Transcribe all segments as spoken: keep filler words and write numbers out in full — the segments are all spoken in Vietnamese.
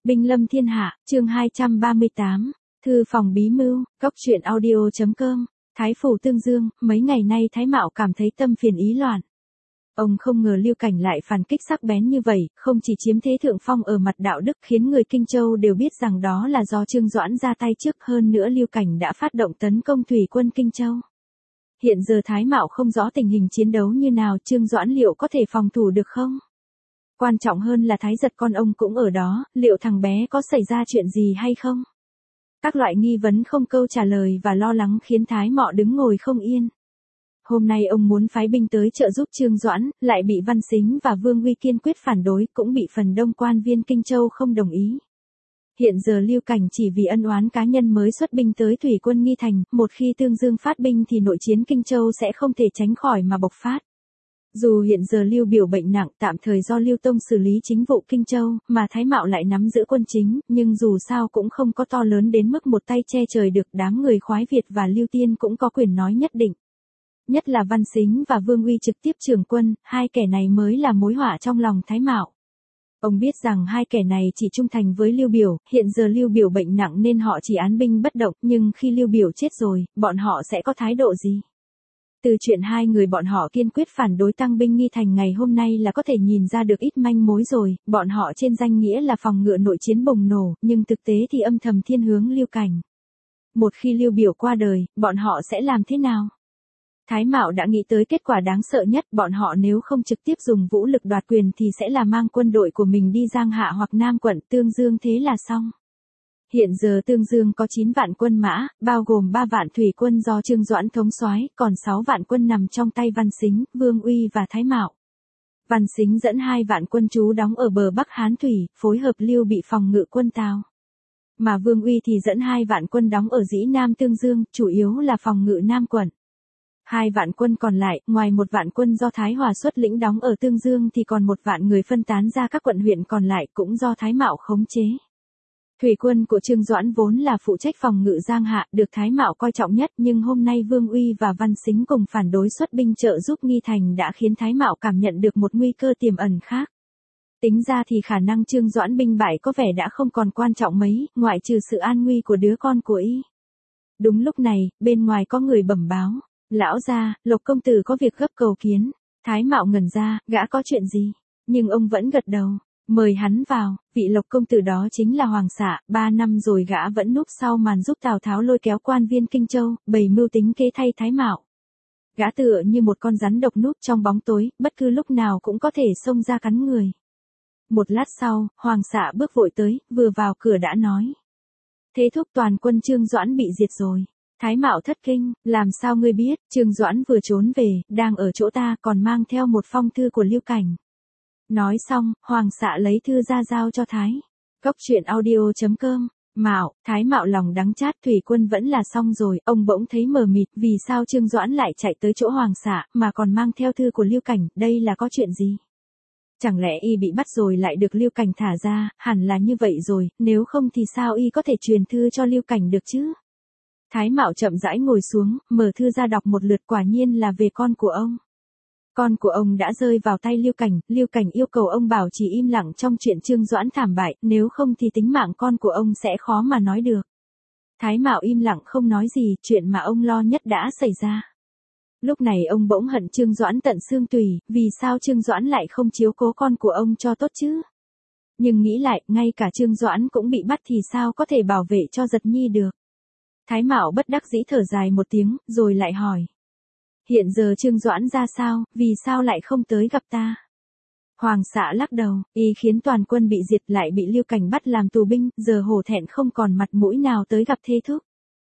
Binh lâm thiên hạ, chương hai trăm ba mươi tám, thư phòng bí mưu, cóc truyện audio.com, Thái phủ Tương Dương, mấy ngày nay Thái Mạo cảm thấy tâm phiền ý loạn. Ông không ngờ Lưu Cảnh lại phản kích sắc bén như vậy, không chỉ chiếm thế thượng phong ở mặt đạo đức khiến người Kinh Châu đều biết rằng đó là do Trương Doãn ra tay trước, hơn nữa Lưu Cảnh đã phát động tấn công thủy quân Kinh Châu. Hiện giờ Thái Mạo không rõ tình hình chiến đấu như nào, Trương Doãn liệu có thể phòng thủ được không? Quan trọng hơn là Thái Giật con ông cũng ở đó, liệu thằng bé có xảy ra chuyện gì hay không? Các loại nghi vấn không câu trả lời và lo lắng khiến Thái Mạo đứng ngồi không yên. Hôm nay ông muốn phái binh tới trợ giúp Trương Doãn, lại bị Văn Sính và Vương Uy kiên quyết phản đối, cũng bị phần đông quan viên Kinh Châu không đồng ý. Hiện giờ Lưu Cảnh chỉ vì ân oán cá nhân mới xuất binh tới thủy quân Nghi Thành, một khi Tương Dương phát binh thì nội chiến Kinh Châu sẽ không thể tránh khỏi mà bộc phát. Dù hiện giờ Lưu Biểu bệnh nặng, tạm thời do Lưu Tông xử lý chính vụ Kinh Châu, mà Thái Mạo lại nắm giữ quân chính, nhưng dù sao cũng không có to lớn đến mức một tay che trời được. Đám người Khoái Việt và Lưu Tiên cũng có quyền nói nhất định. Nhất là Văn Sính và Vương Uy trực tiếp trưởng quân, hai kẻ này mới là mối họa trong lòng Thái Mạo. Ông biết rằng hai kẻ này chỉ trung thành với Lưu Biểu, hiện giờ Lưu Biểu bệnh nặng nên họ chỉ án binh bất động, nhưng khi Lưu Biểu chết rồi, bọn họ sẽ có thái độ gì? Từ chuyện hai người bọn họ kiên quyết phản đối tăng binh Nghi Thành ngày hôm nay là có thể nhìn ra được ít manh mối rồi, bọn họ trên danh nghĩa là phòng ngự nội chiến bùng nổ, nhưng thực tế thì âm thầm thiên hướng Lưu Cảnh. Một khi Lưu Biểu qua đời, bọn họ sẽ làm thế nào? Thái Mạo đã nghĩ tới kết quả đáng sợ nhất, bọn họ nếu không trực tiếp dùng vũ lực đoạt quyền thì sẽ là mang quân đội của mình đi Giang Hạ hoặc Nam quận Tương Dương, thế là xong. Hiện giờ Tương Dương có chín vạn quân mã, bao gồm ba vạn thủy quân do Trương Doãn thống soái, còn sáu vạn quân nằm trong tay Văn Sính, Vương Uy và Thái Mạo. Văn Sính dẫn hai vạn quân trú đóng ở bờ Bắc Hán Thủy, phối hợp Lưu Bị phòng ngự quân Tào. Mà Vương Uy thì dẫn hai vạn quân đóng ở Dĩ Nam Tương Dương, chủ yếu là phòng ngự Nam quận. Hai vạn quân còn lại, ngoài một vạn quân do Thái Hòa xuất lĩnh đóng ở Tương Dương thì còn một vạn người phân tán ra các quận huyện còn lại cũng do Thái Mạo khống chế. Thủy quân của Trương Doãn vốn là phụ trách phòng ngự Giang Hạ, được Thái Mạo coi trọng nhất, nhưng hôm nay Vương Uy và Văn Sính cùng phản đối xuất binh trợ giúp Nghi Thành đã khiến Thái Mạo cảm nhận được một nguy cơ tiềm ẩn khác. Tính ra thì khả năng Trương Doãn binh bại có vẻ đã không còn quan trọng mấy, ngoại trừ sự an nguy của đứa con của y. Đúng lúc này, bên ngoài có người bẩm báo. Lão gia, Lộc công tử có việc gấp cầu kiến. Thái Mạo ngẩn ra, gã có chuyện gì? Nhưng ông vẫn gật đầu. Mời hắn vào, vị Lộc công tử đó chính là Hoàng Xạ, ba năm rồi gã vẫn núp sau màn giúp Tào Tháo lôi kéo quan viên Kinh Châu, bày mưu tính kế thay Thái Mạo. Gã tựa như một con rắn độc núp trong bóng tối, bất cứ lúc nào cũng có thể xông ra cắn người. Một lát sau, Hoàng Xạ bước vội tới, vừa vào cửa đã nói. Thế thúc, toàn quân Trương Doãn bị diệt rồi. Thái Mạo thất kinh, làm sao ngươi biết? Trương Doãn vừa trốn về, đang ở chỗ ta, còn mang theo một phong thư của Lưu Cảnh. Nói xong, Hoàng Xạ lấy thư ra giao cho Thái. Cóc truyện audio.com, Mạo, Thái Mạo lòng đắng chát, thủy quân vẫn là xong rồi, ông bỗng thấy mờ mịt, vì sao Trương Doãn lại chạy tới chỗ Hoàng Xạ, mà còn mang theo thư của Lưu Cảnh, đây là có chuyện gì? Chẳng lẽ y bị bắt rồi lại được Lưu Cảnh thả ra, hẳn là như vậy rồi, nếu không thì sao y có thể truyền thư cho Lưu Cảnh được chứ? Thái Mạo chậm rãi ngồi xuống, mở thư ra đọc một lượt, quả nhiên là về con của ông. Con của ông đã rơi vào tay Lưu Cảnh, Lưu Cảnh yêu cầu ông bảo trì im lặng trong chuyện Trương Doãn thảm bại, nếu không thì tính mạng con của ông sẽ khó mà nói được. Thái Mạo im lặng không nói gì, chuyện mà ông lo nhất đã xảy ra. Lúc này ông bỗng hận Trương Doãn tận xương tủy, vì sao Trương Doãn lại không chiếu cố con của ông cho tốt chứ? Nhưng nghĩ lại, ngay cả Trương Doãn cũng bị bắt thì sao có thể bảo vệ cho Giật Nhi được? Thái Mạo bất đắc dĩ thở dài một tiếng, rồi lại hỏi. Hiện giờ Trương Doãn ra sao, vì sao lại không tới gặp ta? Hoàng Xạ lắc đầu, y khiến toàn quân bị diệt lại bị Lưu Cảnh bắt làm tù binh, giờ hổ thẹn không còn mặt mũi nào tới gặp thê thúc.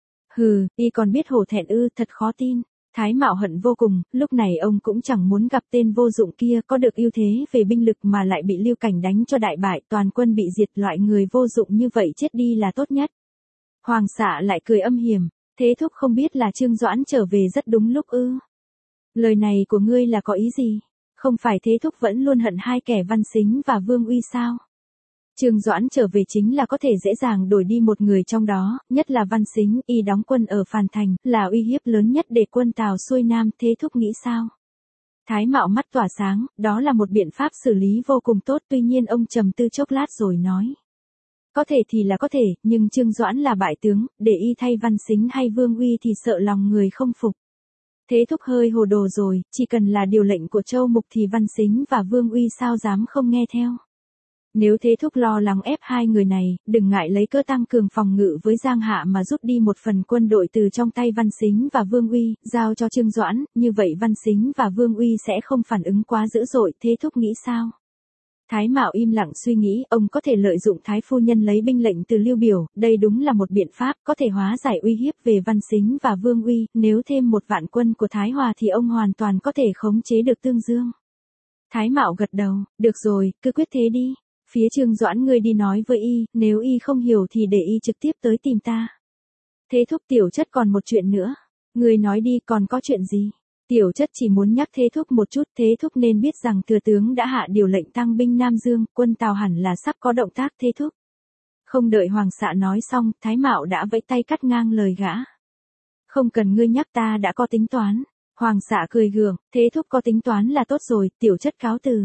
Hừ, y còn biết hổ thẹn ư, thật khó tin. Thái Mạo hận vô cùng, lúc này ông cũng chẳng muốn gặp tên vô dụng kia, có được ưu thế về binh lực mà lại bị Lưu Cảnh đánh cho đại bại, toàn quân bị diệt, loại người vô dụng như vậy chết đi là tốt nhất. Hoàng Xạ lại cười âm hiểm, thế thúc không biết là Trương Doãn trở về rất đúng lúc ư? Lời này của ngươi là có ý gì? Không phải thế thúc vẫn luôn hận hai kẻ Văn Sính và Vương Uy sao? Trương Doãn trở về chính là có thể dễ dàng đổi đi một người trong đó, nhất là Văn Sính, y đóng quân ở Phàn Thành, là uy hiếp lớn nhất để quân Tào xuôi Nam, thế thúc nghĩ sao? Thái Mạo mắt tỏa sáng, đó là một biện pháp xử lý vô cùng tốt, tuy nhiên ông trầm tư chốc lát rồi nói. Có thể thì là có thể, nhưng Trương Doãn là bại tướng, để y thay Văn Sính hay Vương Uy thì sợ lòng người không phục. Thế thúc hơi hồ đồ rồi, chỉ cần là điều lệnh của Châu Mục thì Văn Sính và Vương Uy sao dám không nghe theo. Nếu Thế thúc lo lắng ép hai người này, đừng ngại lấy cớ tăng cường phòng ngự với Giang Hạ mà rút đi một phần quân đội từ trong tay Văn Sính và Vương Uy, giao cho Trương Doãn, như vậy Văn Sính và Vương Uy sẽ không phản ứng quá dữ dội, Thế thúc nghĩ sao? Thái Mạo im lặng suy nghĩ, ông có thể lợi dụng Thái phu nhân lấy binh lệnh từ Lưu Biểu, đây đúng là một biện pháp có thể hóa giải uy hiếp về Văn Sính và Vương Uy, nếu thêm một vạn quân của Thái Hòa thì ông hoàn toàn có thể khống chế được Tương Dương. Thái Mạo gật đầu, được rồi, cứ quyết thế đi. Phía Trương Doãn ngươi đi nói với y, nếu y không hiểu thì để y trực tiếp tới tìm ta. Thế thúc tiểu chất còn một chuyện nữa. Ngươi nói đi, còn có chuyện gì? Tiểu chất chỉ muốn nhắc Thế thúc một chút, Thế thúc nên biết rằng thừa tướng đã hạ điều lệnh tăng binh Nam Dương, quân Tào hẳn là sắp có động tác. Thế thúc. Không đợi Hoàng xạ nói xong, Thái Mạo đã vẫy tay cắt ngang lời gã. Không cần ngươi nhắc, ta đã có tính toán. Hoàng xạ cười gượng, Thế thúc có tính toán là tốt rồi, tiểu chất cáo từ.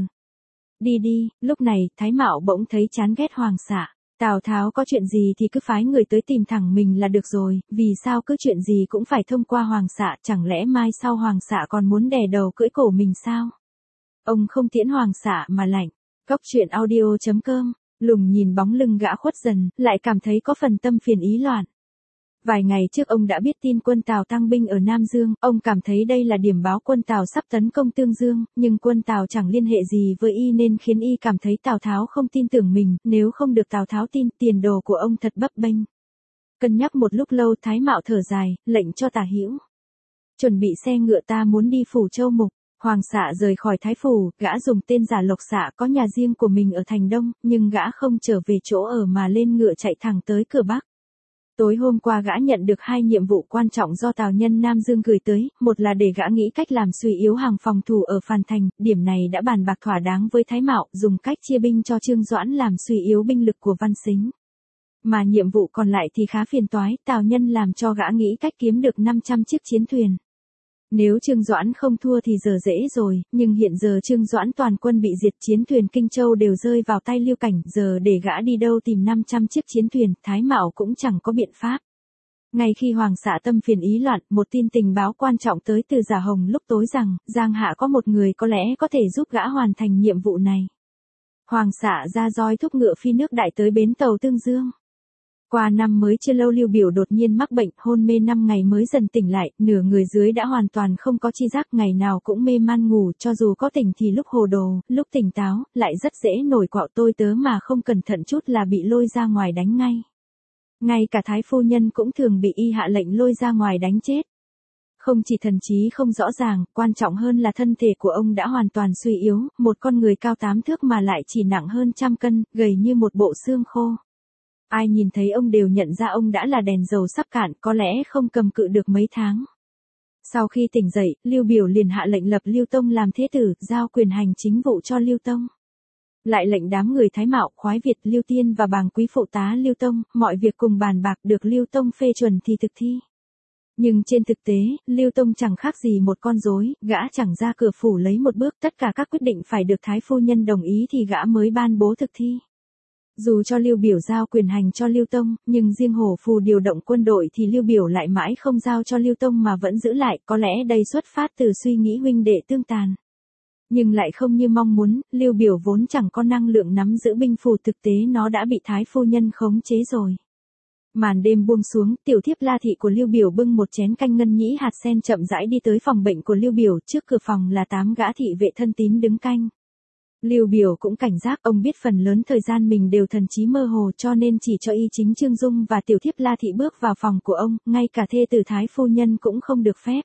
Đi đi. Lúc này, Thái Mạo bỗng thấy chán ghét Hoàng xạ. Tào Tháo có chuyện gì thì cứ phái người tới tìm thẳng mình là được rồi, vì sao cứ chuyện gì cũng phải thông qua Hoàng xạ, chẳng lẽ mai sau Hoàng xạ còn muốn đè đầu cưỡi cổ mình sao? Ông không tiễn Hoàng xạ mà lạnh. Cốc truyện audio chấm com, Lùng nhìn bóng lưng gã khuất dần, lại cảm thấy có phần tâm phiền ý loạn. Vài ngày trước ông đã biết tin quân Tào tăng binh ở Nam Dương, ông cảm thấy đây là điểm báo quân Tào sắp tấn công Tương Dương, nhưng quân Tào chẳng liên hệ gì với y nên khiến y cảm thấy Tào Tháo không tin tưởng mình, nếu không được Tào Tháo tin, tiền đồ của ông thật bấp bênh. Cân nhắc một lúc lâu, Thái Mạo thở dài, lệnh cho Tả Hữu chuẩn bị xe ngựa, ta muốn đi phủ Châu Mục. Hoàng xạ rời khỏi Thái phủ, gã dùng tên giả Lộc Xạ có nhà riêng của mình ở thành Đông, nhưng gã không trở về chỗ ở mà lên ngựa chạy thẳng tới cửa Bắc. Tối hôm qua gã nhận được hai nhiệm vụ quan trọng do Tào nhân Nam Dương gửi tới, một là để gã nghĩ cách làm suy yếu hàng phòng thủ ở Phàn Thành, điểm này đã bàn bạc thỏa đáng với Thái Mạo, dùng cách chia binh cho Trương Doãn làm suy yếu binh lực của Văn Sính. Mà nhiệm vụ còn lại thì khá phiền toái, Tào nhân làm cho gã nghĩ cách kiếm được năm trăm chiếc chiến thuyền. Nếu Trương Doãn không thua thì giờ dễ rồi, nhưng hiện giờ Trương Doãn toàn quân bị diệt, chiến thuyền Kinh Châu đều rơi vào tay Lưu Cảnh, giờ để gã đi đâu tìm năm trăm chiếc chiến thuyền, Thái Mạo cũng chẳng có biện pháp. Ngay khi Hoàng xạ tâm phiền ý loạn, một tin tình báo quan trọng tới từ Giả Hồng lúc tối rằng, Giang Hạ có một người có lẽ có thể giúp gã hoàn thành nhiệm vụ này. Hoàng xạ ra roi thúc ngựa phi nước đại tới bến tàu Tương Dương. Qua năm mới chưa lâu Lưu Biểu đột nhiên mắc bệnh, hôn mê năm ngày mới dần tỉnh lại, nửa người dưới đã hoàn toàn không có chi giác, ngày nào cũng mê man ngủ, cho dù có tỉnh thì lúc hồ đồ, lúc tỉnh táo, lại rất dễ nổi quạo tôi tớ mà không cẩn thận chút là bị lôi ra ngoài đánh ngay. Ngay cả Thái phu nhân cũng thường bị y hạ lệnh lôi ra ngoài đánh chết. Không chỉ thần trí không rõ ràng, quan trọng hơn là thân thể của ông đã hoàn toàn suy yếu, một con người cao tám thước mà lại chỉ nặng hơn trăm cân, gầy như một bộ xương khô. Ai nhìn thấy ông đều nhận ra ông đã là đèn dầu sắp cạn, có lẽ không cầm cự được mấy tháng. Sau khi tỉnh dậy, Lưu Biểu liền hạ lệnh lập Lưu Tông làm thế tử, giao quyền hành chính vụ cho Lưu Tông. Lại lệnh đám người Thái Mạo, Khoái Việt, Lưu Tiên và bàng quý phụ tá Lưu Tông, mọi việc cùng bàn bạc, được Lưu Tông phê chuẩn thì thực thi. Nhưng trên thực tế, Lưu Tông chẳng khác gì một con rối, gã chẳng ra cửa phủ lấy một bước, tất cả các quyết định phải được Thái phu nhân đồng ý thì gã mới ban bố thực thi. Dù cho Lưu Biểu giao quyền hành cho Lưu Tông, nhưng riêng Hổ Phù điều động quân đội thì Lưu Biểu lại mãi không giao cho Lưu Tông mà vẫn giữ lại, có lẽ đây xuất phát từ suy nghĩ huynh đệ tương tàn. Nhưng lại không như mong muốn, Lưu Biểu vốn chẳng có năng lượng nắm giữ binh phù, thực tế nó đã bị Thái phu nhân khống chế rồi. Màn đêm buông xuống, tiểu thiếp La thị của Lưu Biểu bưng một chén canh ngân nhĩ hạt sen chậm rãi đi tới phòng bệnh của Lưu Biểu, trước cửa phòng là tám gã thị vệ thân tín đứng canh. Lưu Biểu cũng cảnh giác, ông biết phần lớn thời gian mình đều thần trí mơ hồ cho nên chỉ cho y chính Trương Dung và tiểu thiếp La thị bước vào phòng của ông, ngay cả thê tử Thái phu nhân cũng không được phép.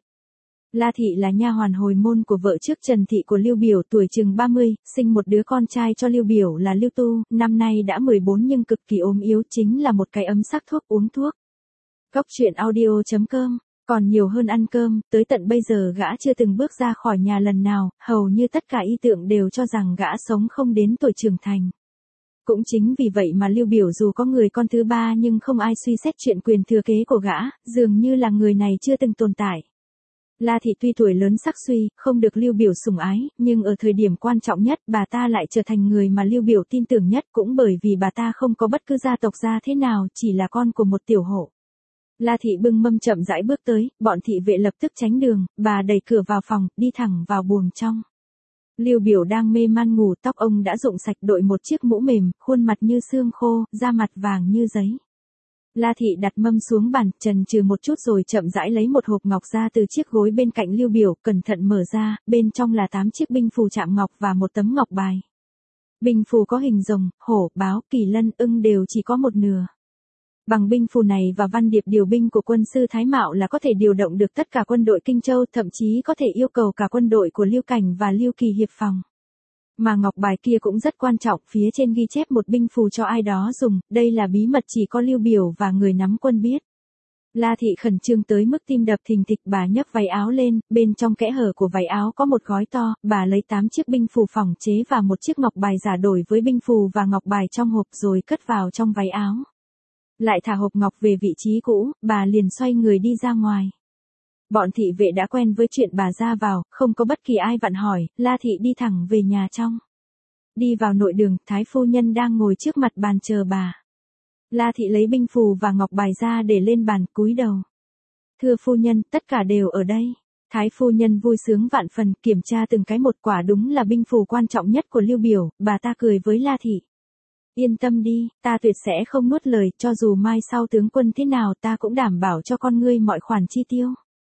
La thị là nha hoàn hồi môn của vợ trước Trần thị của Lưu Biểu, tuổi chừng ba mươi, sinh một đứa con trai cho Lưu Biểu là Lưu Tu, năm nay đã mười bốn nhưng cực kỳ ốm yếu, chính là một cái ấm sắc thuốc uống thuốc. Cốc truyện audio chấm com, còn nhiều hơn ăn cơm, tới tận bây giờ gã chưa từng bước ra khỏi nhà lần nào, hầu như tất cả y tượng đều cho rằng gã sống không đến tuổi trưởng thành. Cũng chính vì vậy mà Lưu Biểu dù có người con thứ ba nhưng không ai suy xét chuyện quyền thừa kế của gã, dường như là người này chưa từng tồn tại. La thị tuy tuổi lớn sắc suy, không được Lưu Biểu sủng ái, nhưng ở thời điểm quan trọng nhất bà ta lại trở thành người mà Lưu Biểu tin tưởng nhất, cũng bởi vì bà ta không có bất cứ gia tộc gia thế nào, chỉ là con của một tiểu hộ. La thị bưng mâm chậm rãi bước tới, bọn thị vệ lập tức tránh đường, bà đẩy cửa vào phòng, đi thẳng vào buồng trong. Lưu Biểu đang mê man ngủ, tóc ông đã rụng sạch, đội một chiếc mũ mềm, khuôn mặt như xương khô, da mặt vàng như giấy. La thị đặt mâm xuống bàn, chần chừ một chút rồi chậm rãi lấy một hộp ngọc ra từ chiếc gối bên cạnh Lưu Biểu, cẩn thận mở ra, bên trong là tám chiếc binh phù chạm ngọc và một tấm ngọc bài. Binh phù có hình rồng, hổ, báo, kỳ lân, ưng đều chỉ có một nửa. Bằng binh phù này và văn điệp điều binh của quân sư Thái Mạo là có thể điều động được tất cả quân đội Kinh Châu, thậm chí có thể yêu cầu cả quân đội của Lưu Cảnh và Lưu Kỳ hiệp phòng. Mà ngọc bài kia cũng rất quan trọng, phía trên ghi chép một binh phù cho ai đó dùng, đây là bí mật chỉ có Lưu Biểu và người nắm quân biết. La thị khẩn trương tới mức tim đập thình thịch, bà nhấc váy áo lên, bên trong kẽ hở của váy áo có một gói to, bà lấy tám chiếc binh phù phỏng chế và một chiếc ngọc bài giả đổi với binh phù và ngọc bài trong hộp rồi cất vào trong váy áo. Lại thả hộp ngọc về vị trí cũ, bà liền xoay người đi ra ngoài. Bọn thị vệ đã quen với chuyện bà ra vào, không có bất kỳ ai vặn hỏi, La thị đi thẳng về nhà trong. Đi vào nội đường, Thái phu nhân đang ngồi trước mặt bàn chờ bà. La thị lấy binh phù và ngọc bài ra để lên bàn, cúi đầu. Thưa phu nhân, tất cả đều ở đây. Thái phu nhân vui sướng vạn phần, kiểm tra từng cái một, quả đúng là binh phù quan trọng nhất của Lưu Biểu, bà ta cười với La thị. Yên tâm đi, ta tuyệt sẽ không nuốt lời, cho dù mai sau tướng quân thế nào ta cũng đảm bảo cho con ngươi mọi khoản chi tiêu.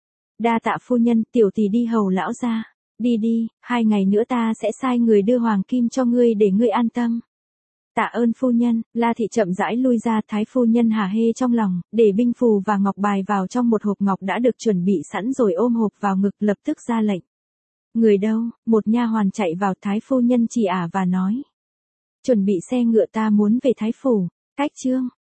Đa tạ phu nhân, tiểu tỷ đi hầu lão gia. Đi đi, hai ngày nữa ta sẽ sai người đưa hoàng kim cho ngươi để ngươi an tâm. Tạ ơn phu nhân. La thị chậm rãi lui ra, Thái phu nhân hả hê trong lòng, để binh phù và ngọc bài vào trong một hộp ngọc đã được chuẩn bị sẵn rồi ôm hộp vào ngực, lập tức ra lệnh. Người đâu? Một nha hoàn chạy vào, Thái phu nhân chỉ ả và nói. Chuẩn bị xe ngựa, ta muốn về Thái phủ. Cách chương